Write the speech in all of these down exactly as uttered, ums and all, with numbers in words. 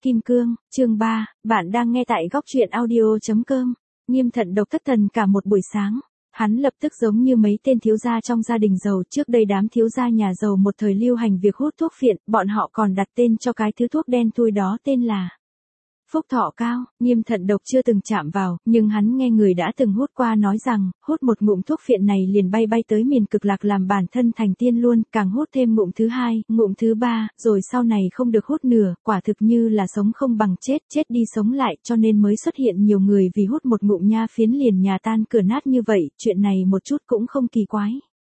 kim cương, chương ba, bạn đang nghe tại góc truyện audio chấm com. Nghiêm Thận Độc thất thần cả một buổi sáng. Hắn lập tức giống như mấy tên thiếu gia trong gia đình giàu trước đây, đám thiếu gia nhà giàu một thời lưu hành việc hút thuốc phiện, bọn họ còn đặt tên cho cái thứ thuốc đen thui đó tên là phúc thọ cao. Nghiêm Thận Độc chưa từng chạm vào, nhưng hắn nghe người đã từng hút qua nói rằng, hút một ngụm thuốc phiện này liền bay bay tới miền cực lạc làm bản thân thành tiên luôn, càng hút thêm ngụm thứ hai, ngụm thứ ba, rồi sau này không được hút nữa, quả thực như là sống không bằng chết, chết đi sống lại, cho nên mới xuất hiện nhiều người vì hút một ngụm nha phiến liền nhà tan cửa nát như vậy, chuyện này một chút cũng không kỳ quái.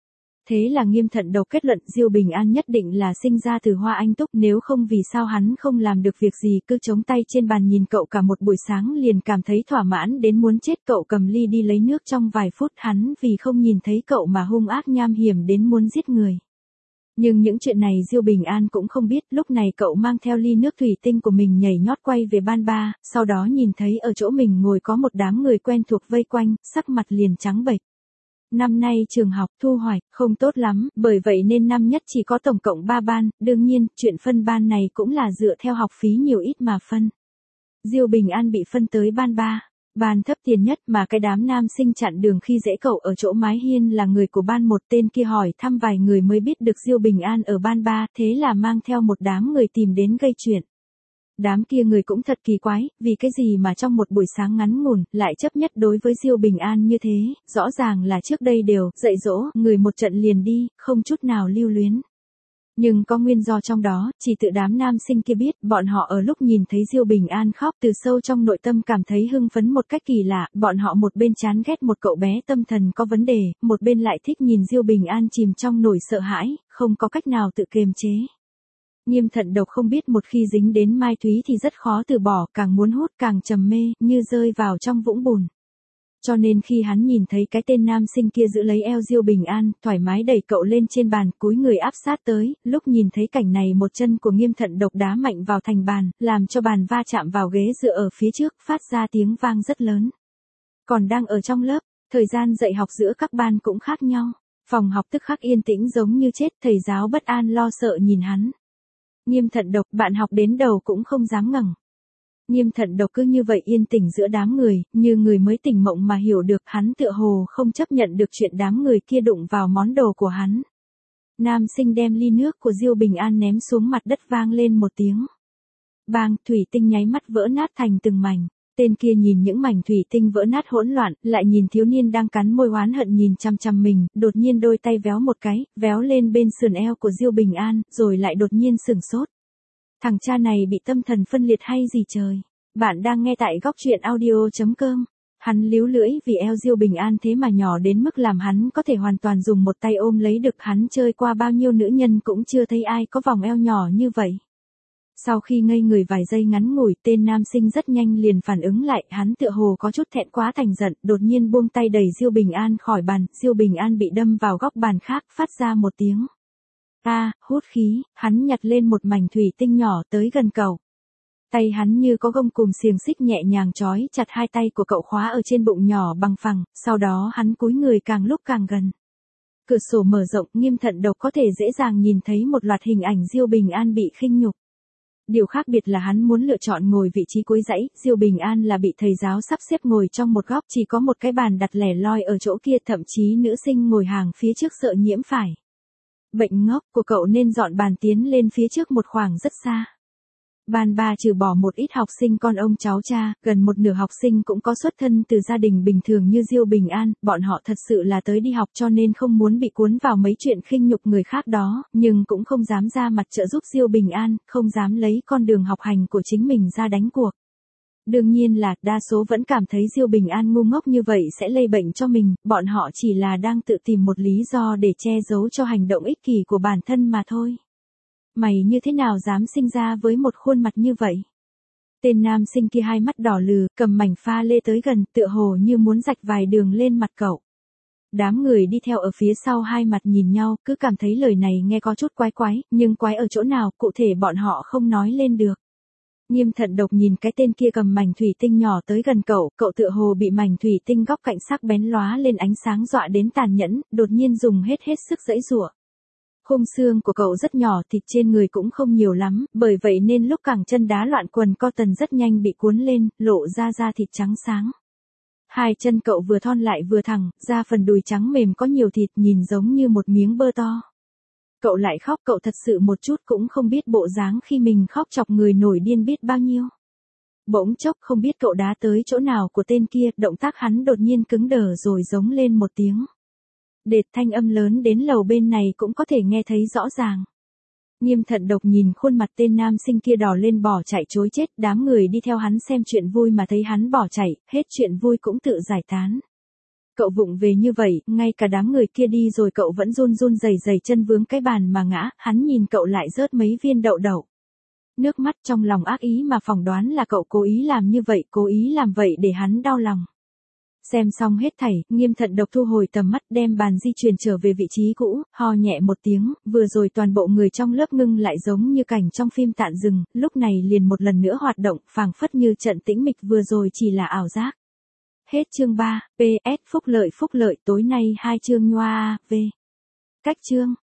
Thế là Nghiêm Thận Độc kết luận Diêu Bình An nhất định là sinh ra từ Hoa Anh Túc, nếu không vì sao hắn không làm được việc gì, cứ chống tay trên bàn nhìn cậu cả một buổi sáng liền cảm thấy thỏa mãn đến muốn chết. Cậu cầm ly đi lấy nước trong vài phút, hắn vì không nhìn thấy cậu mà hung ác nham hiểm đến muốn giết người. Nhưng những chuyện này Diêu Bình An cũng không biết, lúc này cậu mang theo ly nước thủy tinh của mình nhảy nhót quay về ban ba, sau đó nhìn thấy ở chỗ mình ngồi có một đám người quen thuộc vây quanh, sắc mặt liền trắng bệch. Năm nay trường học thu hoạch không tốt lắm, bởi vậy nên năm nhất chỉ có tổng cộng ba ban, đương nhiên, chuyện phân ban này cũng là dựa theo học phí nhiều ít mà phân. Diêu Bình An bị phân tới ban ba, ban thấp tiền nhất mà cái đám nam sinh chặn đường khi dễ cậu ở chỗ mái hiên là người của ban một, tên kia hỏi thăm vài người mới biết được Diêu Bình An ở ban ba, thế là mang theo một đám người tìm đến gây chuyện. Đám kia người cũng thật kỳ quái, vì cái gì mà trong một buổi sáng ngắn ngủn, lại chấp nhất đối với Diêu Bình An như thế, rõ ràng là trước đây đều, dạy dỗ, người một trận liền đi, không chút nào lưu luyến. Nhưng có nguyên do trong đó, chỉ tự đám nam sinh kia biết, bọn họ ở lúc nhìn thấy Diêu Bình An khóc từ sâu trong nội tâm cảm thấy hưng phấn một cách kỳ lạ, bọn họ một bên chán ghét một cậu bé tâm thần có vấn đề, một bên lại thích nhìn Diêu Bình An chìm trong nỗi sợ hãi, không có cách nào tự kiềm chế. Nghiêm Thận Độc không biết một khi dính đến Mai Thúy thì rất khó từ bỏ, càng muốn hút càng trầm mê, như rơi vào trong vũng bùn. Cho nên khi hắn nhìn thấy cái tên nam sinh kia giữ lấy eo Diêu Bình An, thoải mái đẩy cậu lên trên bàn, cúi người áp sát tới, lúc nhìn thấy cảnh này một chân của Nghiêm Thận Độc đá mạnh vào thành bàn, làm cho bàn va chạm vào ghế dựa ở phía trước, phát ra tiếng vang rất lớn. Còn đang ở trong lớp, thời gian dạy học giữa các ban cũng khác nhau. Phòng học tức khắc yên tĩnh giống như chết, thầy giáo bất an lo sợ nhìn hắn. Nghiêm Thận Độc, bạn học đến đầu cũng không dám ngẩng. Nghiêm Thận Độc cứ như vậy yên tĩnh giữa đám người, như người mới tỉnh mộng mà hiểu được, hắn tựa hồ không chấp nhận được chuyện đám người kia đụng vào món đồ của hắn. Nam sinh đem ly nước của Diêu Bình An ném xuống mặt đất, vang lên một tiếng. Bang, thủy tinh nháy mắt vỡ nát thành từng mảnh. Tên kia nhìn những mảnh thủy tinh vỡ nát hỗn loạn, lại nhìn thiếu niên đang cắn môi oán hận nhìn chằm chằm mình, đột nhiên đôi tay véo một cái, véo lên bên sườn eo của Diêu Bình An, rồi lại đột nhiên sửng sốt. Thằng cha này bị tâm thần phân liệt hay gì trời? Bạn đang nghe tại góc truyện audio chấm com. Hắn líu lưỡi vì eo Diêu Bình An thế mà nhỏ đến mức làm hắn có thể hoàn toàn dùng một tay ôm lấy được, hắn chơi qua bao nhiêu nữ nhân cũng chưa thấy ai có vòng eo nhỏ như vậy. Sau khi ngây người vài giây ngắn ngủi, tên nam sinh rất nhanh liền phản ứng lại, hắn tựa hồ có chút thẹn quá thành giận, đột nhiên buông tay đẩy Diêu Bình An khỏi bàn, Diêu Bình An bị đâm vào góc bàn khác, phát ra một tiếng a, à, hút khí, hắn nhặt lên một mảnh thủy tinh nhỏ tới gần cậu. Tay hắn như có gông cùm xiềng xích nhẹ nhàng trói chặt hai tay của cậu khóa ở trên bụng nhỏ bằng phẳng, sau đó hắn cúi người càng lúc càng gần. Cửa sổ mở rộng, Nghiêm Thận Độc có thể dễ dàng nhìn thấy một loạt hình ảnh Diêu Bình An bị khinh nhục. Điều khác biệt là hắn muốn lựa chọn ngồi vị trí cuối dãy, Diêu Bình An là bị thầy giáo sắp xếp ngồi trong một góc, chỉ có một cái bàn đặt lẻ loi ở chỗ kia, thậm chí nữ sinh ngồi hàng phía trước sợ nhiễm phải bệnh ngốc của cậu nên dọn bàn tiến lên phía trước một khoảng rất xa. Ban ba trừ bỏ một ít học sinh con ông cháu cha, gần một nửa học sinh cũng có xuất thân từ gia đình bình thường như Diêu Bình An, bọn họ thật sự là tới đi học cho nên không muốn bị cuốn vào mấy chuyện khinh nhục người khác đó, nhưng cũng không dám ra mặt trợ giúp Diêu Bình An, không dám lấy con đường học hành của chính mình ra đánh cuộc. Đương nhiên là, đa số vẫn cảm thấy Diêu Bình An ngu ngốc như vậy sẽ lây bệnh cho mình, bọn họ chỉ là đang tự tìm một lý do để che giấu cho hành động ích kỷ của bản thân mà thôi. Mày như thế nào dám sinh ra với một khuôn mặt như vậy? Tên nam sinh kia hai mắt đỏ lừ, cầm mảnh pha lê tới gần, tựa hồ như muốn rạch vài đường lên mặt cậu. Đám người đi theo ở phía sau hai mặt nhìn nhau, cứ cảm thấy lời này nghe có chút quái quái, nhưng quái ở chỗ nào, cụ thể bọn họ không nói lên được. Nghiêm Thận Độc nhìn cái tên kia cầm mảnh thủy tinh nhỏ tới gần cậu, cậu tựa hồ bị mảnh thủy tinh góc cạnh sắc bén lóa lên ánh sáng dọa đến tàn nhẫn, đột nhiên dùng hết hết sức giãy giụa. Khung xương của cậu rất nhỏ, thịt trên người cũng không nhiều lắm, bởi vậy nên lúc cẳng chân đá loạn quần cotton rất nhanh bị cuốn lên, lộ ra da thịt trắng sáng. Hai chân cậu vừa thon lại vừa thẳng, da phần đùi trắng mềm có nhiều thịt, nhìn giống như một miếng bơ to. Cậu lại khóc, cậu thật sự một chút cũng không biết bộ dáng khi mình khóc chọc người nổi điên biết bao nhiêu. Bỗng chốc không biết cậu đá tới chỗ nào của tên kia, động tác hắn đột nhiên cứng đờ rồi giống lên một tiếng. Đệt, thanh âm lớn đến lầu bên này cũng có thể nghe thấy rõ ràng. Nghiêm Thận Độc nhìn khuôn mặt tên nam sinh kia đỏ lên bỏ chạy trối chết, đám người đi theo hắn xem chuyện vui mà thấy hắn bỏ chạy, hết chuyện vui cũng tự giải tán. Cậu vụng về như vậy, ngay cả đám người kia đi rồi cậu vẫn run run rẩy rẩy chân vướng cái bàn mà ngã, hắn nhìn cậu lại rớt mấy viên đậu đậu. Nước mắt trong lòng ác ý mà phỏng đoán là cậu cố ý làm như vậy, cố ý làm vậy để hắn đau lòng. Xem xong hết thảy, Nghiêm Thận Độc thu hồi tầm mắt đem bàn di chuyển trở về vị trí cũ, ho nhẹ một tiếng, vừa rồi toàn bộ người trong lớp ngưng lại giống như cảnh trong phim Tạn Rừng, lúc này liền một lần nữa hoạt động, phảng phất như trận tĩnh mịch vừa rồi chỉ là ảo giác. Hết chương ba, pê ét Phúc lợi phúc lợi tối nay hai chương nhoa, v. Cách chương.